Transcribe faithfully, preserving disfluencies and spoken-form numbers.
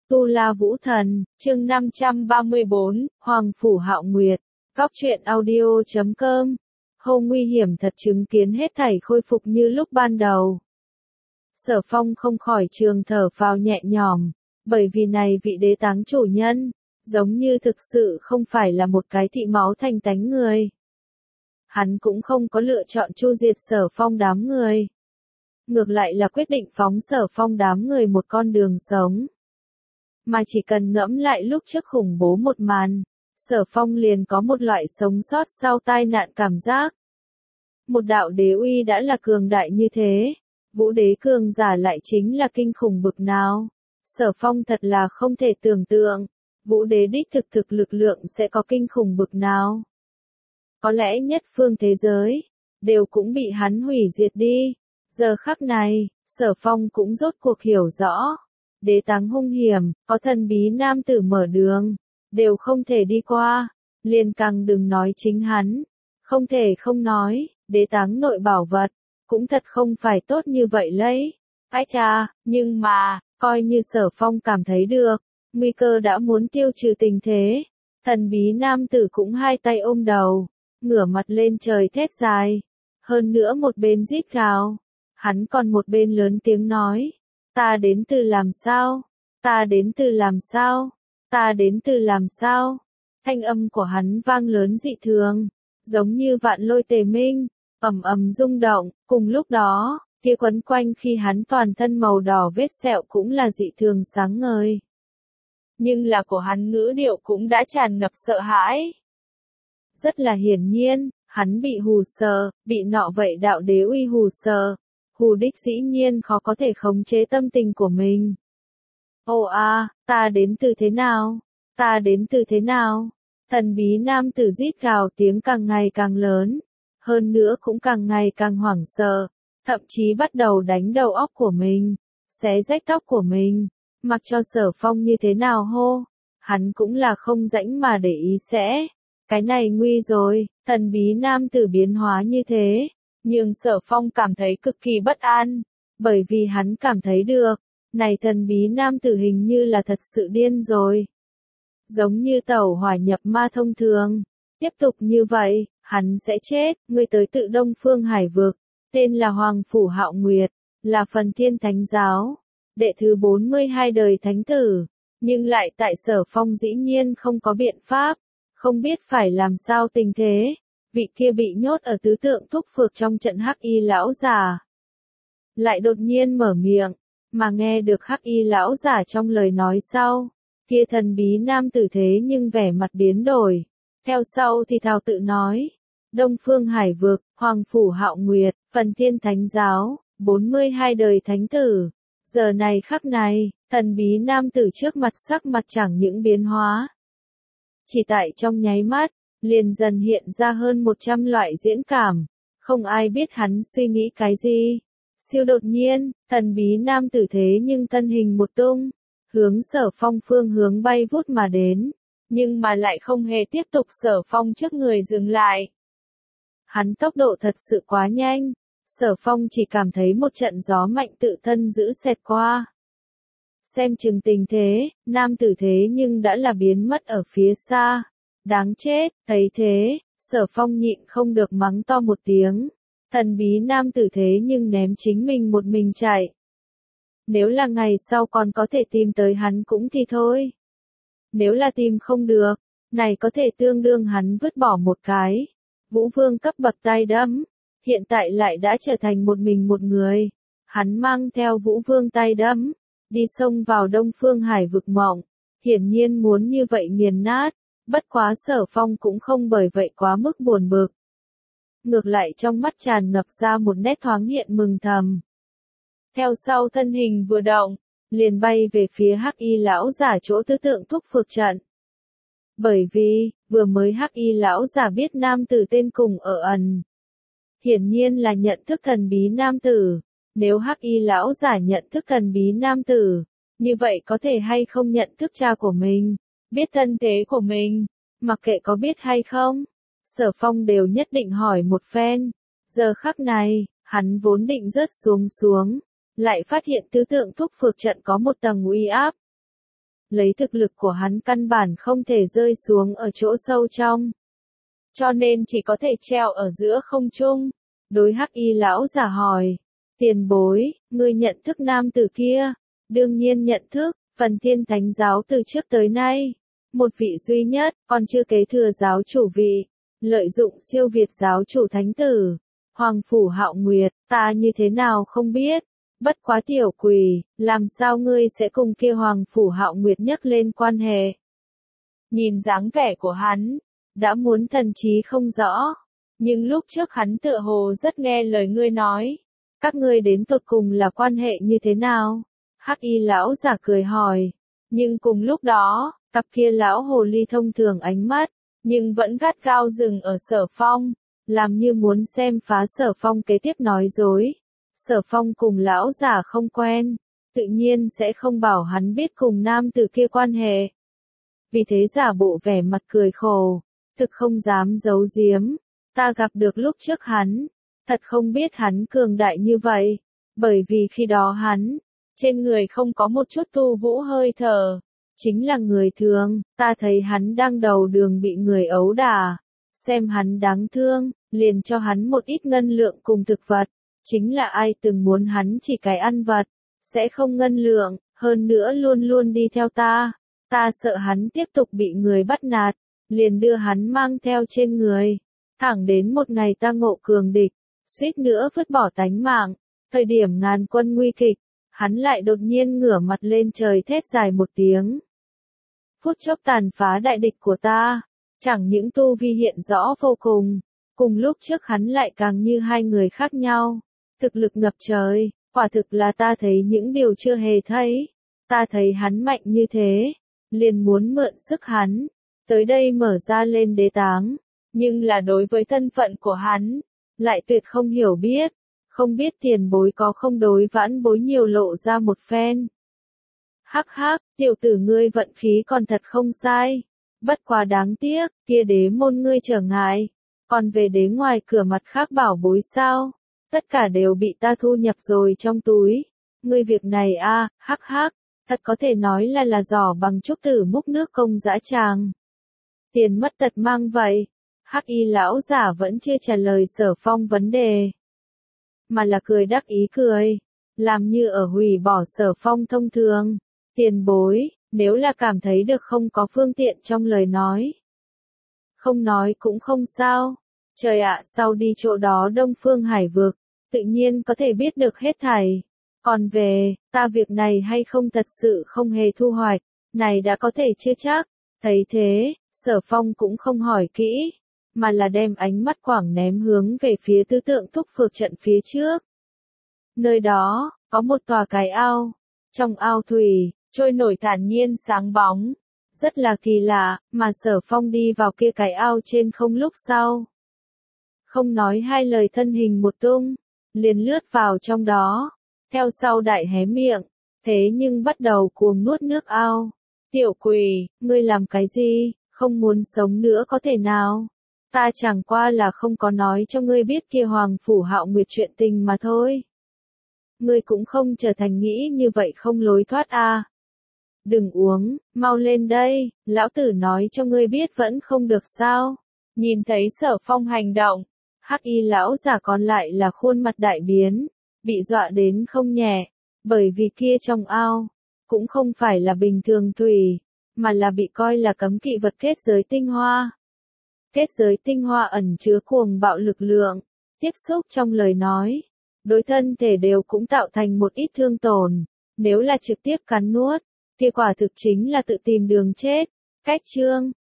Tu La Vũ Thần, chương năm trăm ba mươi bốn, Hoàng Phủ Hạo Nguyệt, Góc truyện audio chấm com. Hô nguy hiểm thật chứng kiến hết thảy khôi phục như lúc ban đầu. Sở Phong không khỏi trường thở phào nhẹ nhõm, bởi vì này vị đế táng chủ nhân, giống như thực sự không phải là một cái thị máu thành tánh người. Hắn cũng không có lựa chọn chu diệt Sở Phong đám người. Ngược lại là quyết định phóng Sở Phong đám người một con đường sống. Mà chỉ cần ngẫm lại lúc trước khủng bố một màn, Sở Phong liền có một loại sống sót sau tai nạn cảm giác. Một đạo đế uy đã là cường đại như thế, vũ đế cường giả lại chính là kinh khủng bực nào. Sở Phong thật là không thể tưởng tượng, vũ đế đích thực thực lực lượng sẽ có kinh khủng bực nào. Có lẽ nhất phương thế giới, đều cũng bị hắn hủy diệt đi. Giờ khắc này, Sở Phong cũng rốt cuộc hiểu rõ. Đế táng hung hiểm, có thần bí nam tử mở đường, đều không thể đi qua, liền càng đừng nói chính hắn. Không thể không nói, đế táng nội bảo vật, cũng thật không phải tốt như vậy lấy. Ái cha, nhưng mà, coi như Sở Phong cảm thấy được, nguy cơ đã muốn tiêu trừ tình thế. Thần bí nam tử cũng hai tay ôm đầu, ngửa mặt lên trời thét dài. Hơn nữa một bên rít gào, hắn còn một bên lớn tiếng nói. Ta đến từ làm sao? Ta đến từ làm sao? Ta đến từ làm sao? Thanh âm của hắn vang lớn dị thường, giống như vạn lôi tề minh, ầm ầm rung động, cùng lúc đó, kia quấn quanh khi hắn toàn thân màu đỏ vết sẹo cũng là dị thường sáng ngời. Nhưng là của hắn ngữ điệu cũng đã tràn ngập sợ hãi. Rất là hiển nhiên, hắn bị hù sợ, bị nọ vậy đạo đế uy hù sợ. Hù đích dĩ nhiên khó có thể khống chế tâm tình của mình. Ồ a, ta đến từ thế nào? Ta đến từ thế nào? Thần bí nam tử rít gào tiếng càng ngày càng lớn, hơn nữa cũng càng ngày càng hoảng sợ, thậm chí bắt đầu đánh đầu óc của mình, xé rách tóc của mình, mặc cho Sở Phong như thế nào hô, hắn cũng là không rãnh mà để ý sẽ. Cái này nguy rồi, thần bí nam tử biến hóa như thế. Nhưng Sở Phong cảm thấy cực kỳ bất an, bởi vì hắn cảm thấy được, này thần bí nam tử hình như là thật sự điên rồi. Giống như tẩu hỏa nhập ma thông thường, tiếp tục như vậy, hắn sẽ chết. Người tới tự Đông Phương Hải Vực, tên là Hoàng Phủ Hạo Nguyệt, là Phần Thiên Thánh Giáo, đệ thứ bốn mươi hai đời thánh tử, nhưng lại tại Sở Phong dĩ nhiên không có biện pháp, không biết phải làm sao tình thế. Vị kia bị nhốt ở tứ tượng thúc phược trong trận hắc y lão giả. Lại đột nhiên mở miệng, mà nghe được hắc y lão giả trong lời nói sau. Kia thần bí nam tử thế nhưng vẻ mặt biến đổi. Theo sau thì thào tự nói. Đông Phương Hải Vực, Hoàng Phủ Hạo Nguyệt, Phần Thiên Thánh Giáo, bốn mươi hai đời thánh tử. Giờ này khắc này, thần bí nam tử trước mặt sắc mặt chẳng những biến hóa. Chỉ tại trong nháy mắt, liền dần hiện ra hơn một trăm loại diễn cảm, không ai biết hắn suy nghĩ cái gì. Siêu đột nhiên, thần bí nam tử thế nhưng thân hình một tung, hướng Sở Phong phương hướng bay vút mà đến, nhưng mà lại không hề tiếp tục Sở Phong trước người dừng lại. Hắn tốc độ thật sự quá nhanh, Sở Phong chỉ cảm thấy một trận gió mạnh tự thân giữ xẹt qua. Xem chừng tình thế, nam tử thế nhưng đã là biến mất ở phía xa. Đáng chết, thấy thế, Sở Phong nhịn không được mắng to một tiếng. Thần bí nam tử thế nhưng ném chính mình một mình chạy. Nếu là ngày sau còn có thể tìm tới hắn cũng thì thôi. Nếu là tìm không được, này có thể tương đương hắn vứt bỏ một cái. Vũ vương cấp bậc tay đấm, hiện tại lại đã trở thành một mình một người. Hắn mang theo vũ vương tay đấm, đi xông vào Đông Phương Hải Vực mộng, hiển nhiên muốn như vậy nghiền nát. Bất quá Sở Phong cũng không bởi vậy quá mức buồn bực. Ngược lại trong mắt tràn ngập ra một nét thoáng hiện mừng thầm. Theo sau thân hình vừa động, liền bay về phía hắc y lão giả chỗ tứ tượng thúc phược trận. Bởi vì, vừa mới hắc y lão giả biết nam tử tên cùng ở ẩn. Hiển nhiên là nhận thức thần bí nam tử. Nếu hắc y lão giả nhận thức thần bí nam tử, như vậy có thể hay không nhận thức cha của mình. Biết thân thế của mình, mặc kệ có biết hay không, Sở Phong đều nhất định hỏi một phen. Giờ khắc này, hắn vốn định rớt xuống xuống, lại phát hiện tứ tượng thúc phược trận có một tầng uy áp. lấy thực lực của hắn căn bản không thể rơi xuống ở chỗ sâu trong. Cho nên chỉ có thể treo ở giữa không trung. Đối hắc y lão giả hỏi, tiền bối, ngươi nhận thức nam tử kia? Đương nhiên nhận thức, phần thiên thánh giáo từ trước tới nay. Một vị duy nhất, còn chưa kế thừa giáo chủ vị. Lợi dụng siêu việt giáo chủ thánh tử. Hoàng phủ Hạo Nguyệt, ta như thế nào không biết. Bất quá tiểu quỷ, làm sao ngươi sẽ cùng kia Hoàng phủ Hạo Nguyệt nhắc lên quan hệ? Nhìn dáng vẻ của hắn, đã muốn thần trí không rõ. Nhưng lúc trước hắn tựa hồ rất nghe lời ngươi nói. Các ngươi đến tột cùng là quan hệ như thế nào? Hắc y lão giả cười hỏi. Nhưng cùng lúc đó, cặp kia lão hồ ly thông thường ánh mắt, nhưng vẫn gắt gao dừng ở Sở Phong, làm như muốn xem phá Sở Phong kế tiếp nói dối. Sở Phong cùng lão giả không quen, tự nhiên sẽ không bảo hắn biết cùng nam tử kia quan hệ. Vì thế giả bộ vẻ mặt cười khổ, thực không dám giấu giếm. Ta gặp được lúc trước hắn, thật không biết hắn cường đại như vậy, bởi vì khi đó hắn, trên người không có một chút tu vũ hơi thở, chính là người thường, ta thấy hắn đang đầu đường bị người ấu đả, xem hắn đáng thương, liền cho hắn một ít ngân lượng cùng thực vật, chính là ai từng muốn hắn chỉ cái ăn vật, sẽ không ngân lượng, hơn nữa luôn luôn đi theo ta, ta sợ hắn tiếp tục bị người bắt nạt, liền đưa hắn mang theo trên người. Thẳng đến một ngày ta ngộ cường địch, suýt nữa vứt bỏ tánh mạng, thời điểm ngàn quân nguy kịch, hắn lại đột nhiên ngửa mặt lên trời thét dài một tiếng. Phút chốc tàn phá đại địch của ta, chẳng những tu vi hiện rõ vô cùng, cùng lúc trước hắn lại càng như hai người khác nhau, thực lực ngập trời, quả thực là ta thấy những điều chưa hề thấy, ta thấy hắn mạnh như thế, liền muốn mượn sức hắn, tới đây mở ra lên đế táng. Nhưng là đối với thân phận của hắn, lại tuyệt không hiểu biết, không biết tiền bối có không đối vãn bối nhiều lộ ra một phen. Hắc hắc, tiểu tử ngươi vận khí còn thật không sai, bất quá đáng tiếc, kia đế môn ngươi trở ngại, còn về đế ngoài cửa mặt khác bảo bối sao, tất cả đều bị ta thu nhập rồi trong túi, ngươi việc này a, hắc hắc, thật có thể nói là là giỏ bằng trúc tử múc nước công dã tràng. Tiền mất tật mang vậy. Hắc y lão giả vẫn chưa trả lời Sở Phong vấn đề, mà là cười đắc ý cười, làm như ở hủy bỏ Sở Phong thông thường. Tiền bối, nếu là cảm thấy được không có phương tiện trong lời nói, không nói cũng không sao. Trời ạ, sau đi chỗ đó Đông Phương Hải vực, tự nhiên có thể biết được hết thảy. Còn về, ta việc này hay không thật sự không hề thu hoạch, này đã có thể chưa chắc. Thấy thế, Sở Phong cũng không hỏi kỹ, mà là đem ánh mắt quảng ném hướng về phía tứ tượng thúc phược trận phía trước. Nơi đó, có một tòa cái ao, trong ao thủy, trôi nổi thản nhiên sáng bóng, rất là kỳ lạ, mà Sở Phong đi vào kia cái ao trên không lúc sau. Không nói hai lời thân hình một tung, liền lướt vào trong đó, theo sau đại hé miệng, thế nhưng bắt đầu cuồng nuốt nước ao. Tiểu quỷ, ngươi làm cái gì, không muốn sống nữa có thể nào? Ta chẳng qua là không có nói cho ngươi biết kia Hoàng phủ Hạo Nguyệt chuyện tình mà thôi. Ngươi cũng không trở thành nghĩ như vậy không lối thoát à. Đừng uống, mau lên đây, lão tử nói cho ngươi biết vẫn không được sao. Nhìn thấy Sở Phong hành động, hắc y lão giả còn lại là khuôn mặt đại biến, bị dọa đến không nhẹ, bởi vì kia trong ao, cũng không phải là bình thường thủy, mà là bị coi là cấm kỵ vật kết giới tinh hoa. Kết giới tinh hoa ẩn chứa cuồng bạo lực lượng, tiếp xúc trong lời nói, đối thân thể đều cũng tạo thành một ít thương tổn, nếu là trực tiếp cắn nuốt, kia quả thực chính là tự tìm đường chết. Cách chương